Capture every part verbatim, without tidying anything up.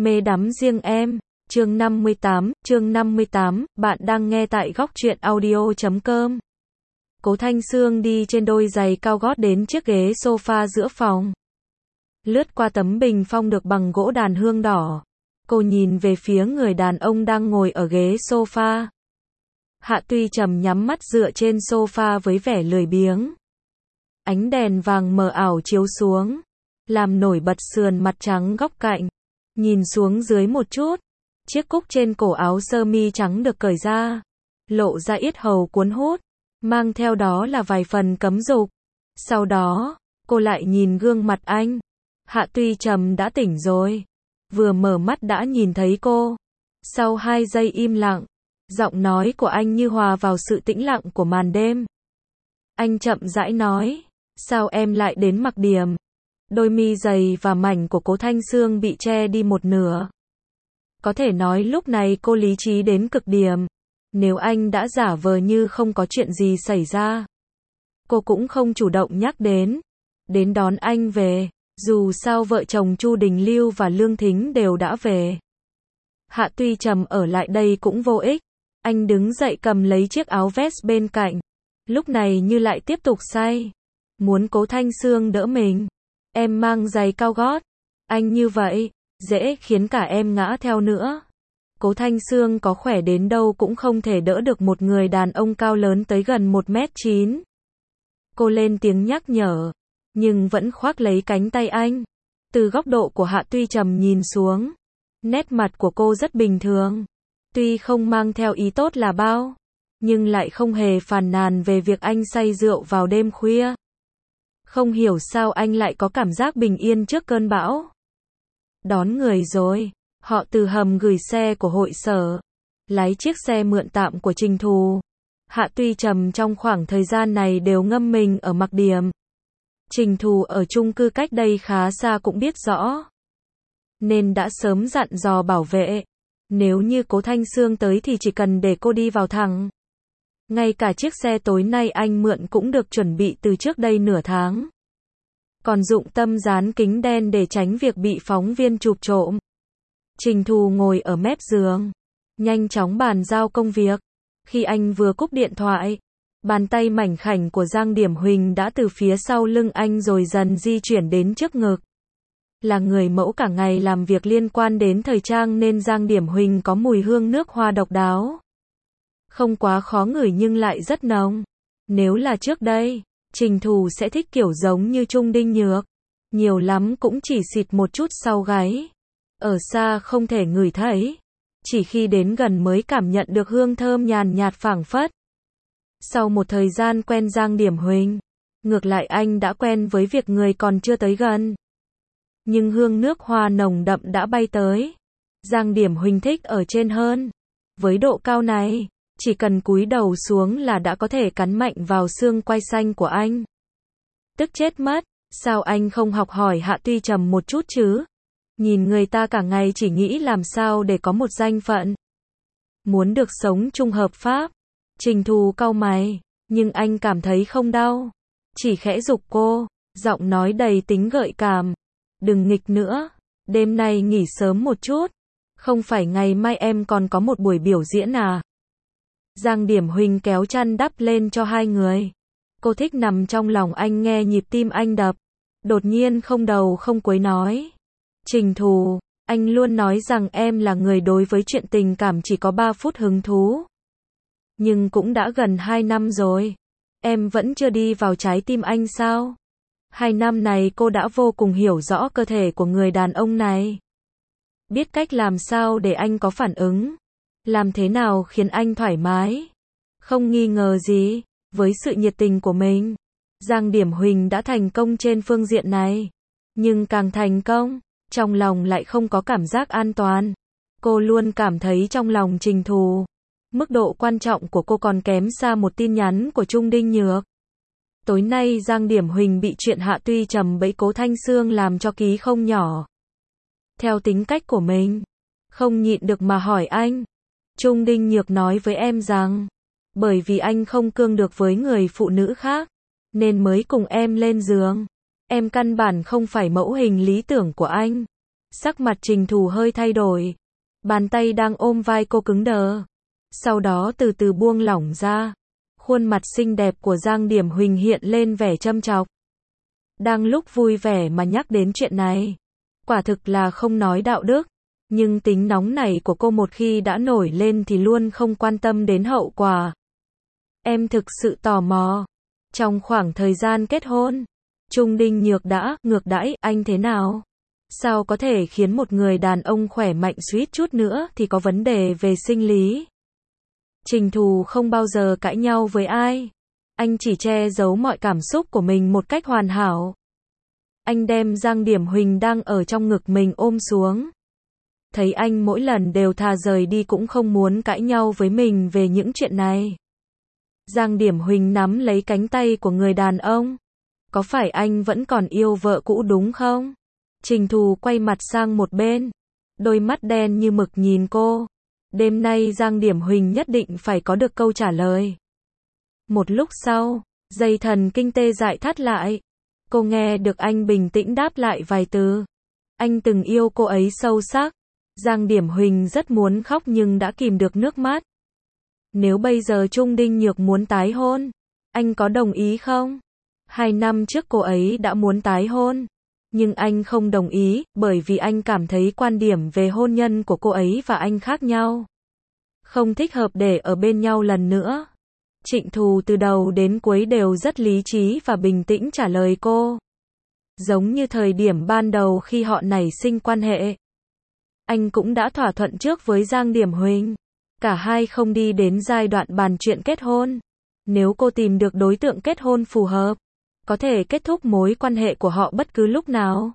Mê đắm riêng em. Chương năm mươi tám, chương năm mươi tám, bạn đang nghe tại góc truyện audio chấm com. Cố Thanh Sương đi trên đôi giày cao gót đến chiếc ghế sofa giữa phòng. Lướt qua tấm bình phong được bằng gỗ đàn hương đỏ. Cô nhìn về phía người đàn ông đang ngồi ở ghế sofa. Hạ Tuy Trầm nhắm mắt dựa trên sofa với vẻ lười biếng. Ánh đèn vàng mờ ảo chiếu xuống, làm nổi bật sườn mặt trắng góc cạnh. Nhìn xuống dưới một chút, chiếc cúc trên cổ áo sơ mi trắng được cởi ra, lộ ra yết hầu cuốn hút, mang theo đó là vài phần cấm dục. Sau đó, cô lại nhìn gương mặt anh. Hạ Tuy Trầm đã tỉnh rồi, vừa mở mắt đã nhìn thấy cô. Sau hai giây im lặng, giọng nói của anh như hòa vào sự tĩnh lặng của màn đêm. Anh chậm rãi nói, sao em lại đến Mặc Điểm? Đôi mi dày và mảnh của Cố Thanh Sương bị che đi một nửa. Có thể nói lúc này cô lý trí đến cực điểm. Nếu anh đã giả vờ như không có chuyện gì xảy ra, cô cũng không chủ động nhắc đến, đến đón anh về. Dù sao vợ chồng Chu Đình Lưu và Lương Thính đều đã về. Hạ Tuy Trầm ở lại đây cũng vô ích. Anh đứng dậy cầm lấy chiếc áo vest bên cạnh. Lúc này như lại tiếp tục say. Muốn Cố Thanh Sương đỡ mình. Em mang giày cao gót. Anh như vậy, dễ khiến cả em ngã theo nữa. Cố Thanh Sương có khỏe đến đâu cũng không thể đỡ được một người đàn ông cao lớn tới gần một mét chín. Cô lên tiếng nhắc nhở, nhưng vẫn khoác lấy cánh tay anh. Từ góc độ của Hạ Tuy Trầm nhìn xuống, nét mặt của cô rất bình thường. Tuy không mang theo ý tốt là bao, nhưng lại không hề phàn nàn về việc anh say rượu vào đêm khuya. Không hiểu sao anh lại có cảm giác bình yên trước cơn bão. Đón người rồi. Họ từ hầm gửi xe của hội sở, lái chiếc xe mượn tạm của Trình Thù. Hạ Tuy Trầm trong khoảng thời gian này đều ngâm mình ở Mặc Điểm. Trình Thù ở chung cư cách đây khá xa cũng biết rõ, nên đã sớm dặn dò bảo vệ, nếu như Cố Thanh Sương tới thì chỉ cần để cô đi vào thẳng. Ngay cả chiếc xe tối nay anh mượn cũng được chuẩn bị từ trước đây nửa tháng. Còn dụng tâm dán kính đen để tránh việc bị phóng viên chụp trộm. Trình Thù ngồi ở mép giường, nhanh chóng bàn giao công việc. Khi anh vừa cúp điện thoại, bàn tay mảnh khảnh của Giang Điểm Huỳnh đã từ phía sau lưng anh rồi dần di chuyển đến trước ngực. Là người mẫu cả ngày làm việc liên quan đến thời trang nên Giang Điểm Huỳnh có mùi hương nước hoa độc đáo. Không quá khó ngửi nhưng lại rất nồng. Nếu là trước đây, Trình Thù sẽ thích kiểu giống như Trung Đinh Nhược. Nhiều lắm cũng chỉ xịt một chút sau gáy. Ở xa không thể ngửi thấy. Chỉ khi đến gần mới cảm nhận được hương thơm nhàn nhạt phảng phất. Sau một thời gian quen Giang Điểm Huỳnh, ngược lại anh đã quen với việc người còn chưa tới gần. Nhưng hương nước hoa nồng đậm đã bay tới. Giang Điểm Huỳnh thích ở trên hơn. Với độ cao này, chỉ cần cúi đầu xuống là đã có thể cắn mạnh vào xương quai xanh của anh. Tức chết mất, sao anh không học hỏi Hạ Tuy Trầm một chút chứ? Nhìn người ta cả ngày chỉ nghĩ làm sao để có một danh phận. Muốn được sống chung hợp pháp. Trình Thù cau mày, nhưng anh cảm thấy không đau. Chỉ khẽ giục cô, giọng nói đầy tính gợi cảm. Đừng nghịch nữa, đêm nay nghỉ sớm một chút. Không phải ngày mai em còn có một buổi biểu diễn à? Giang Điểm Huỳnh kéo chăn đắp lên cho hai người. Cô thích nằm trong lòng anh nghe nhịp tim anh đập. Đột nhiên không đầu không cuối nói. Trình Thù, anh luôn nói rằng em là người đối với chuyện tình cảm chỉ có ba phút hứng thú. Nhưng cũng đã gần hai năm rồi. Em vẫn chưa đi vào trái tim anh sao? Hai năm này cô đã vô cùng hiểu rõ cơ thể của người đàn ông này. Biết cách làm sao để anh có phản ứng. Làm thế nào khiến anh thoải mái. Không nghi ngờ gì, với sự nhiệt tình của mình, Giang Điểm Huỳnh đã thành công trên phương diện này. Nhưng càng thành công, trong lòng lại không có cảm giác an toàn. Cô luôn cảm thấy trong lòng Trình Thù, mức độ quan trọng của cô còn kém xa một tin nhắn của Trung Đinh Nhược. Tối nay Giang Điểm Huỳnh bị chuyện Hạ Tuy Trầm bẫy Cố Thanh Sương làm cho ký không nhỏ. Theo tính cách của mình, không nhịn được mà hỏi anh. Trung Đinh Nhược nói với em rằng, bởi vì anh không cương được với người phụ nữ khác, nên mới cùng em lên giường. Em căn bản không phải mẫu hình lý tưởng của anh. Sắc mặt Trình Thù hơi thay đổi. Bàn tay đang ôm vai cô cứng đờ. Sau đó từ từ buông lỏng ra. Khuôn mặt xinh đẹp của Giang Điểm Huỳnh hiện lên vẻ châm chọc. Đang lúc vui vẻ mà nhắc đến chuyện này. Quả thực là không nói đạo đức. Nhưng tính nóng nảy của cô một khi đã nổi lên thì luôn không quan tâm đến hậu quả. Em thực sự tò mò. Trong khoảng thời gian kết hôn, Trung Đinh Nhược đã ngược đãi anh thế nào? Sao có thể khiến một người đàn ông khỏe mạnh suýt chút nữa thì có vấn đề về sinh lý? Trình Thù không bao giờ cãi nhau với ai. Anh chỉ che giấu mọi cảm xúc của mình một cách hoàn hảo. Anh đem Giang Điểm Huỳnh đang ở trong ngực mình ôm xuống. Thấy anh mỗi lần đều thà rời đi cũng không muốn cãi nhau với mình về những chuyện này. Giang Điểm Huỳnh nắm lấy cánh tay của người đàn ông. Có phải anh vẫn còn yêu vợ cũ đúng không? Trình Thù quay mặt sang một bên. Đôi mắt đen như mực nhìn cô. Đêm nay Giang Điểm Huỳnh nhất định phải có được câu trả lời. Một lúc sau, dây thần kinh tê dại thắt lại. Cô nghe được anh bình tĩnh đáp lại vài từ. Anh từng yêu cô ấy sâu sắc. Giang Điểm Huỳnh rất muốn khóc nhưng đã kìm được nước mắt. Nếu bây giờ Trung Đinh Nhược muốn tái hôn, anh có đồng ý không? Hai năm trước cô ấy đã muốn tái hôn. Nhưng anh không đồng ý, bởi vì anh cảm thấy quan điểm về hôn nhân của cô ấy và anh khác nhau. Không thích hợp để ở bên nhau lần nữa. Trịnh Thù từ đầu đến cuối đều rất lý trí và bình tĩnh trả lời cô. Giống như thời điểm ban đầu khi họ nảy sinh quan hệ. Anh cũng đã thỏa thuận trước với Giang Điểm Huỳnh. Cả hai không đi đến giai đoạn bàn chuyện kết hôn. Nếu cô tìm được đối tượng kết hôn phù hợp, có thể kết thúc mối quan hệ của họ bất cứ lúc nào.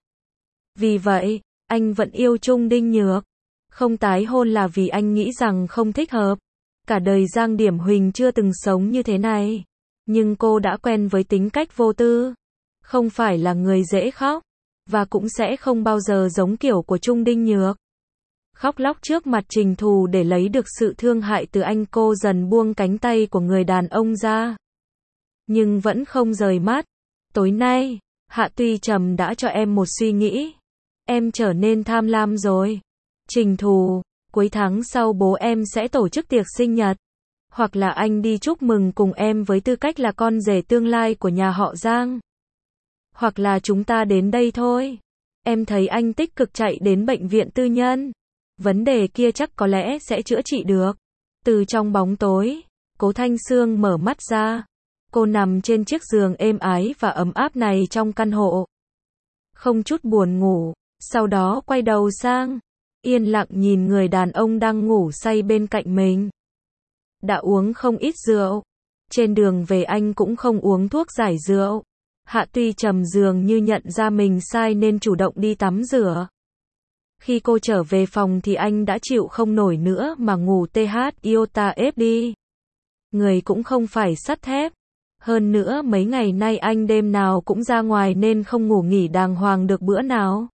Vì vậy, anh vẫn yêu Trung Đinh Nhược. Không tái hôn là vì anh nghĩ rằng không thích hợp. Cả đời Giang Điểm Huỳnh chưa từng sống như thế này. Nhưng cô đã quen với tính cách vô tư. Không phải là người dễ khóc. Và cũng sẽ không bao giờ giống kiểu của Trung Đinh Nhược. Khóc lóc trước mặt Trình Thù để lấy được sự thương hại từ anh, cô dần buông cánh tay của người đàn ông ra. Nhưng vẫn không rời mắt. Tối nay, Hạ Tuy Trầm đã cho em một suy nghĩ. Em trở nên tham lam rồi. Trình Thù, cuối tháng sau bố em sẽ tổ chức tiệc sinh nhật. Hoặc là anh đi chúc mừng cùng em với tư cách là con rể tương lai của nhà họ Giang. Hoặc là chúng ta đến đây thôi. Em thấy anh tích cực chạy đến bệnh viện tư nhân. Vấn đề kia chắc có lẽ sẽ chữa trị được. Từ trong bóng tối, Cố Thanh Sương mở mắt ra. Cô nằm trên chiếc giường êm ái và ấm áp này trong căn hộ. Không chút buồn ngủ, sau đó quay đầu sang, yên lặng nhìn người đàn ông đang ngủ say bên cạnh mình. Đã uống không ít rượu. Trên đường về anh cũng không uống thuốc giải rượu. Hạ Tuy Trầm dường như nhận ra mình sai nên chủ động đi tắm rửa. Khi cô trở về phòng thì anh đã chịu không nổi nữa mà ngủ tê hát iota ép đi. Người cũng không phải sắt thép. Hơn nữa mấy ngày nay anh đêm nào cũng ra ngoài nên không ngủ nghỉ đàng hoàng được bữa nào.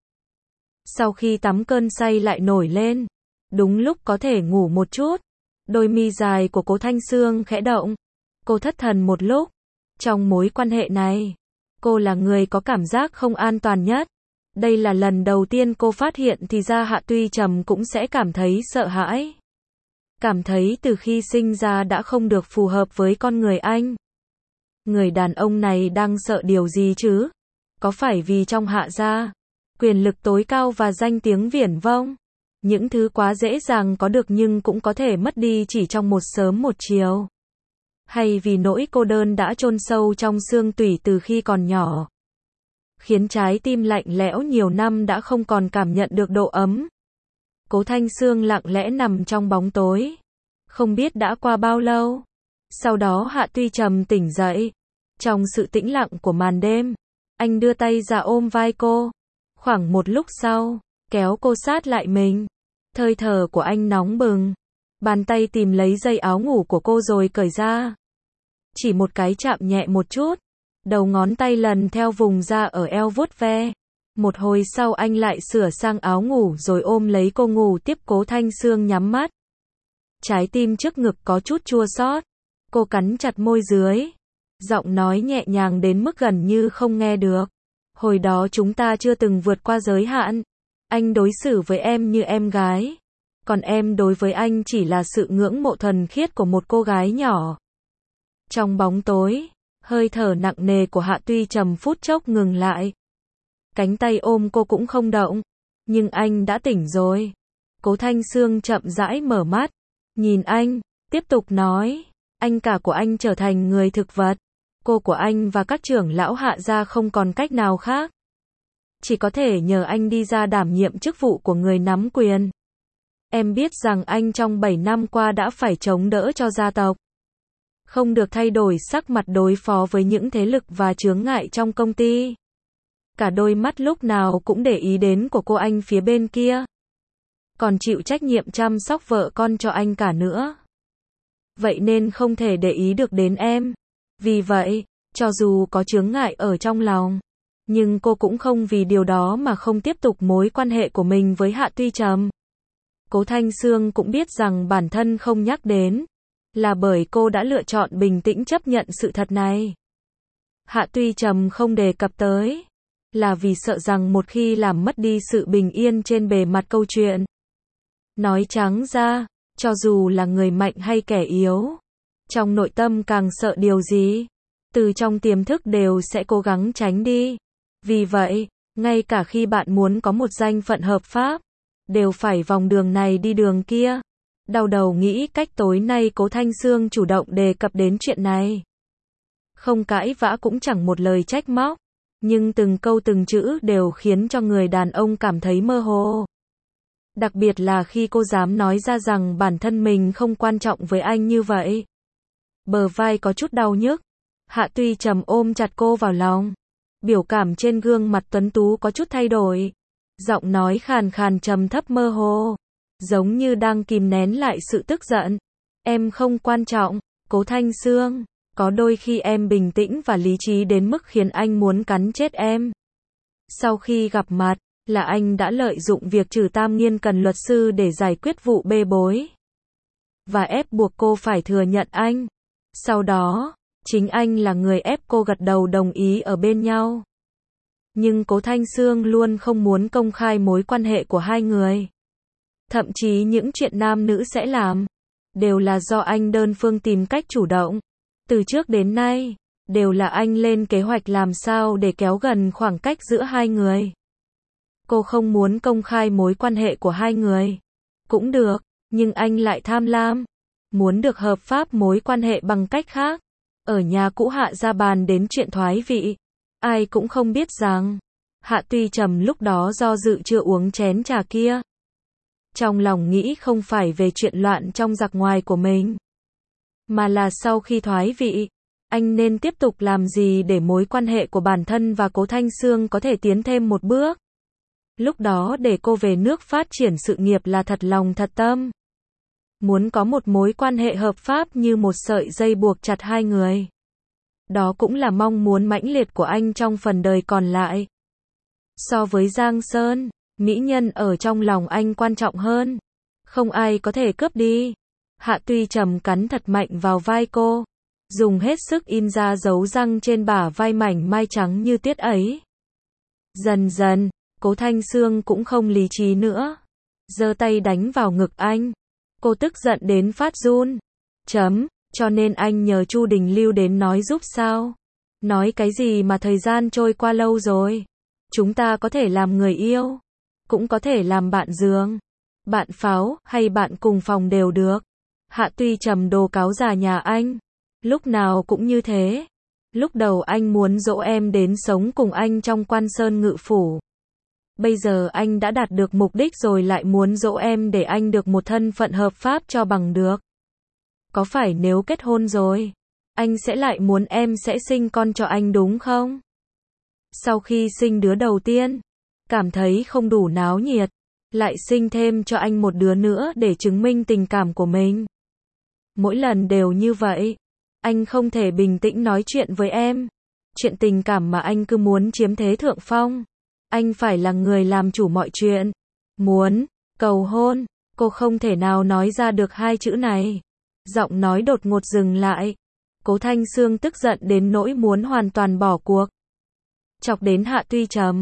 Sau khi tắm cơn say lại nổi lên. Đúng lúc có thể ngủ một chút. Đôi mi dài của Cố Thanh Sương khẽ động. Cô thất thần một lúc. Trong mối quan hệ này, cô là người có cảm giác không an toàn nhất. Đây là lần đầu tiên cô phát hiện thì ra Hạ Tuy Trầm cũng sẽ cảm thấy sợ hãi. Cảm thấy từ khi sinh ra đã không được phù hợp với con người anh. Người đàn ông này đang sợ điều gì chứ? Có phải vì trong Hạ gia, quyền lực tối cao và danh tiếng viển vông? Những thứ quá dễ dàng có được nhưng cũng có thể mất đi chỉ trong một sớm một chiều. Hay vì nỗi cô đơn đã chôn sâu trong xương tủy từ khi còn nhỏ, khiến trái tim lạnh lẽo nhiều năm đã không còn cảm nhận được độ ấm. Cố Thanh Sương lặng lẽ nằm trong bóng tối. Không biết đã qua bao lâu. Sau đó Hạ Tuy Trầm tỉnh dậy. Trong sự tĩnh lặng của màn đêm, anh đưa tay ra ôm vai cô. Khoảng một lúc sau, kéo cô sát lại mình. Hơi thở của anh nóng bừng. Bàn tay tìm lấy dây áo ngủ của cô rồi cởi ra. Chỉ một cái chạm nhẹ một chút. Đầu ngón tay lần theo vùng da ở eo vuốt ve. Một hồi sau anh lại sửa sang áo ngủ rồi ôm lấy cô ngủ tiếp. Cố Thanh Sương nhắm mắt. Trái tim trước ngực có chút chua xót. Cô cắn chặt môi dưới. Giọng nói nhẹ nhàng đến mức gần như không nghe được. Hồi đó chúng ta chưa từng vượt qua giới hạn. Anh đối xử với em như em gái. Còn em đối với anh chỉ là sự ngưỡng mộ thuần khiết của một cô gái nhỏ. Trong bóng tối, hơi thở nặng nề của Hạ Tuy Trầm phút chốc ngừng lại. Cánh tay ôm cô cũng không động. Nhưng anh đã tỉnh rồi. Cố Thanh Sương chậm rãi mở mắt. Nhìn anh, tiếp tục nói. Anh cả của anh trở thành người thực vật. Cô của anh và các trưởng lão Hạ gia không còn cách nào khác. Chỉ có thể nhờ anh đi ra đảm nhiệm chức vụ của người nắm quyền. Em biết rằng anh trong bảy năm qua đã phải chống đỡ cho gia tộc. Không được thay đổi sắc mặt đối phó với những thế lực và chướng ngại trong công ty. Cả đôi mắt lúc nào cũng để ý đến của cô anh phía bên kia. Còn chịu trách nhiệm chăm sóc vợ con cho anh cả nữa. Vậy nên không thể để ý được đến em. Vì vậy, cho dù có chướng ngại ở trong lòng, nhưng cô cũng không vì điều đó mà không tiếp tục mối quan hệ của mình với Hạ Tuy Trầm. Cố Thanh Sương cũng biết rằng bản thân không nhắc đến, là bởi cô đã lựa chọn bình tĩnh chấp nhận sự thật này. Hạ Tuy Trầm không đề cập tới, là vì sợ rằng một khi làm mất đi sự bình yên trên bề mặt câu chuyện. Nói trắng ra, cho dù là người mạnh hay kẻ yếu, trong nội tâm càng sợ điều gì, từ trong tiềm thức đều sẽ cố gắng tránh đi. Vì vậy, ngay cả khi bạn muốn có một danh phận hợp pháp, đều phải vòng đường này đi đường kia. Đau đầu nghĩ cách tối nay Cố Thanh Sương chủ động đề cập đến chuyện này. Không cãi vã cũng chẳng một lời trách móc, nhưng từng câu từng chữ đều khiến cho người đàn ông cảm thấy mơ hồ. Đặc biệt là khi cô dám nói ra rằng bản thân mình không quan trọng với anh như vậy. Bờ vai có chút đau nhức. Hạ Tuy Trầm ôm chặt cô vào lòng. Biểu cảm trên gương mặt tuấn tú có chút thay đổi. Giọng nói khàn khàn trầm thấp mơ hồ, giống như đang kìm nén lại sự tức giận. Em không quan trọng, Cố Thanh Sương. Có đôi khi em bình tĩnh và lý trí đến mức khiến anh muốn cắn chết em. Sau khi gặp mặt, là anh đã lợi dụng việc trừ tam nghiên cần luật sư để giải quyết vụ bê bối. Và ép buộc cô phải thừa nhận anh. Sau đó, chính anh là người ép cô gật đầu đồng ý ở bên nhau. Nhưng Cố Thanh Sương luôn không muốn công khai mối quan hệ của hai người. Thậm chí những chuyện nam nữ sẽ làm, đều là do anh đơn phương tìm cách chủ động. Từ trước đến nay, đều là anh lên kế hoạch làm sao để kéo gần khoảng cách giữa hai người. Cô không muốn công khai mối quan hệ của hai người. Cũng được, nhưng anh lại tham lam. Muốn được hợp pháp mối quan hệ bằng cách khác. Ở nhà cũ Hạ gia bàn đến chuyện thoái vị. Ai cũng không biết rằng, Hạ Tuy Trầm lúc đó do dự chưa uống chén trà kia. Trong lòng nghĩ không phải về chuyện loạn trong giặc ngoài của mình, mà là sau khi thoái vị, anh nên tiếp tục làm gì để mối quan hệ của bản thân và Cố Thanh Sương có thể tiến thêm một bước. Lúc đó để cô về nước phát triển sự nghiệp là thật lòng thật tâm. Muốn có một mối quan hệ hợp pháp như một sợi dây buộc chặt hai người. Đó cũng là mong muốn mãnh liệt của anh trong phần đời còn lại. So với Giang Sơn, mỹ nhân ở trong lòng anh quan trọng hơn. Không ai có thể cướp đi. Hạ Tuy Trầm cắn thật mạnh vào vai cô, dùng hết sức in ra dấu răng trên bả vai mảnh mai trắng như tuyết ấy. Dần dần, Cố Thanh Sương cũng không lý trí nữa, giơ tay đánh vào ngực anh. Cô tức giận đến phát run. Chấm, cho nên anh nhờ Chu Đình Lưu đến nói giúp sao? Nói cái gì mà thời gian trôi qua lâu rồi? Chúng ta có thể làm người yêu, cũng có thể làm bạn giường, bạn pháo, hay bạn cùng phòng đều được. Hạ Tuy Trầm đồ cáo già nhà anh, lúc nào cũng như thế. Lúc đầu anh muốn dỗ em đến sống cùng anh trong Quan Sơn Ngự Phủ. Bây giờ anh đã đạt được mục đích rồi lại muốn dỗ em để anh được một thân phận hợp pháp cho bằng được. Có phải nếu kết hôn rồi, anh sẽ lại muốn em sẽ sinh con cho anh đúng không? Sau khi sinh đứa đầu tiên, cảm thấy không đủ náo nhiệt, lại sinh thêm cho anh một đứa nữa để chứng minh tình cảm của mình. Mỗi lần đều như vậy, anh không thể bình tĩnh nói chuyện với em. Chuyện tình cảm mà anh cứ muốn chiếm thế thượng phong. Anh phải là người làm chủ mọi chuyện. Muốn, cầu hôn, cô không thể nào nói ra được hai chữ này. Giọng nói đột ngột dừng lại. Cố Thanh Sương tức giận đến nỗi muốn hoàn toàn bỏ cuộc. Chọc đến Hạ Tuy Trầm.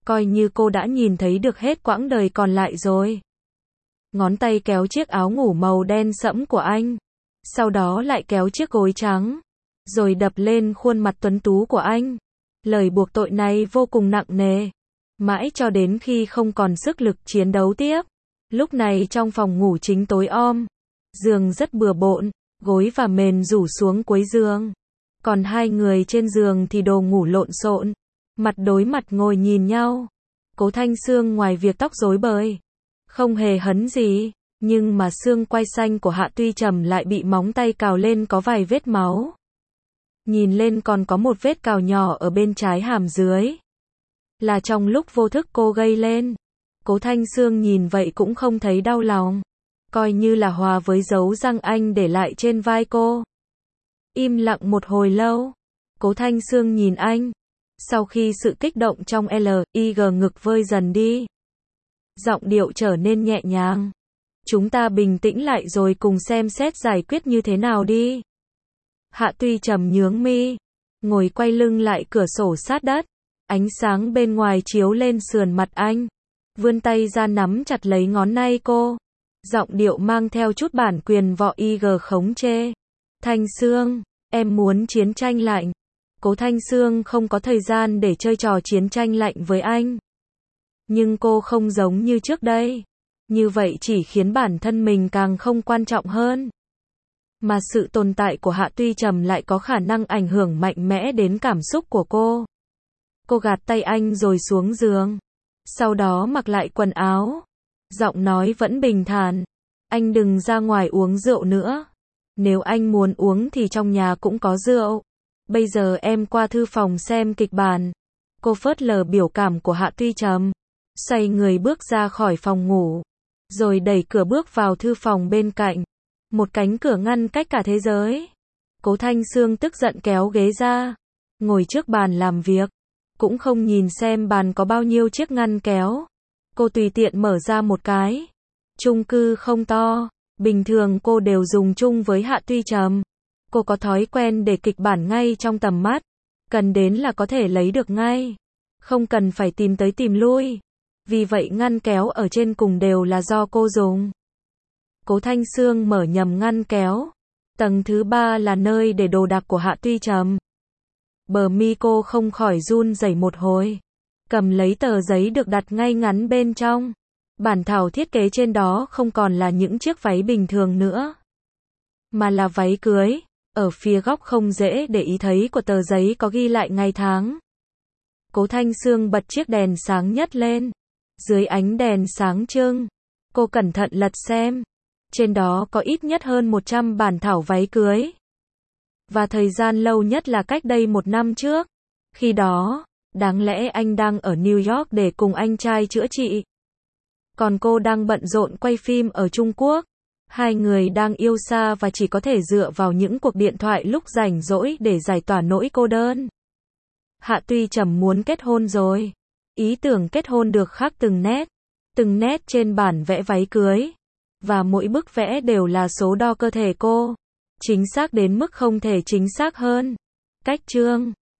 coi như cô đã nhìn thấy được hết quãng đời còn lại rồi. Ngón tay kéo chiếc áo ngủ màu đen sẫm của anh, sau đó lại kéo chiếc gối trắng, rồi đập lên khuôn mặt tuấn tú của anh. Lời buộc tội này vô cùng nặng nề, mãi cho đến khi không còn sức lực chiến đấu tiếp. Lúc này trong phòng ngủ chính tối om, giường rất bừa bộn, gối và mền rủ xuống cuối giường. Còn hai người trên giường thì đồ ngủ lộn xộn, mặt đối mặt ngồi nhìn nhau. Cố Thanh Sương ngoài việc tóc rối bời, không hề hấn gì, nhưng mà xương quai xanh của Hạ Tuy Trầm lại bị móng tay cào lên có vài vết máu. Nhìn lên còn có một vết cào nhỏ ở bên trái hàm dưới. Là trong lúc vô thức cô gây lên. Cố Thanh Sương nhìn vậy cũng không thấy đau lòng, coi như là hòa với dấu răng anh để lại trên vai cô. Im lặng một hồi lâu, Cố Thanh Sương nhìn anh. Sau khi sự kích động trong L I G ngực vơi dần đi, giọng điệu trở nên nhẹ nhàng. Chúng ta bình tĩnh lại rồi cùng xem xét giải quyết như thế nào đi. Hạ Tuy Trầm nhướng mi, ngồi quay lưng lại cửa sổ sát đất. Ánh sáng bên ngoài chiếu lên sườn mặt anh, vươn tay ra nắm chặt lấy ngón tay cô. Giọng điệu mang theo chút bản quyền võ I G khống chế. Thanh Sương, em muốn chiến tranh lạnh. Cố Thanh Sương không có thời gian để chơi trò chiến tranh lạnh với anh. Nhưng cô không giống như trước đây. Như vậy chỉ khiến bản thân mình càng không quan trọng hơn. Mà sự tồn tại của Hạ Tuy Trầm lại có khả năng ảnh hưởng mạnh mẽ đến cảm xúc của cô. Cô gạt tay anh rồi xuống giường. Sau đó mặc lại quần áo. Giọng nói vẫn bình thản. Anh đừng ra ngoài uống rượu nữa. Nếu anh muốn uống thì trong nhà cũng có rượu. Bây giờ em qua thư phòng xem kịch bản. Cô phớt lờ biểu cảm của Hạ Tuy Trầm, xoay người bước ra khỏi phòng ngủ, rồi đẩy cửa bước vào thư phòng bên cạnh. Một cánh cửa ngăn cách cả thế giới. Cố Thanh Sương tức giận kéo ghế ra, ngồi trước bàn làm việc, cũng không nhìn xem bàn có bao nhiêu chiếc ngăn kéo. Cô tùy tiện mở ra một cái. Chung cư không to, bình thường cô đều dùng chung với Hạ Tuy Trầm. Cô có thói quen để kịch bản ngay trong tầm mắt, cần đến là có thể lấy được ngay, không cần phải tìm tới tìm lui. Vì vậy ngăn kéo ở trên cùng đều là do cô dùng. Cố Thanh Sương mở nhầm ngăn kéo. Tầng thứ ba là nơi để đồ đạc của Hạ Tuy Trầm. Bờ mi cô không khỏi run rẩy một hồi, cầm lấy tờ giấy được đặt ngay ngắn bên trong. Bản thảo thiết kế trên đó không còn là những chiếc váy bình thường nữa, mà là váy cưới. Ở phía góc không dễ để ý thấy của tờ giấy có ghi lại ngày tháng. Cố Thanh Sương bật chiếc đèn sáng nhất lên. Dưới ánh đèn sáng trưng, cô cẩn thận lật xem. Trên đó có ít nhất hơn một trăm bản thảo váy cưới. Và thời gian lâu nhất là cách đây một năm trước. Khi đó, đáng lẽ anh đang ở New York để cùng anh trai chữa trị. Còn cô đang bận rộn quay phim ở Trung Quốc. Hai người đang yêu xa và chỉ có thể dựa vào những cuộc điện thoại lúc rảnh rỗi để giải tỏa nỗi cô đơn. Hạ Tuy Trầm muốn kết hôn rồi. Ý tưởng kết hôn được khắc từng nét, từng nét trên bản vẽ váy cưới. Và mỗi bức vẽ đều là số đo cơ thể cô. Chính xác đến mức không thể chính xác hơn. Cách chương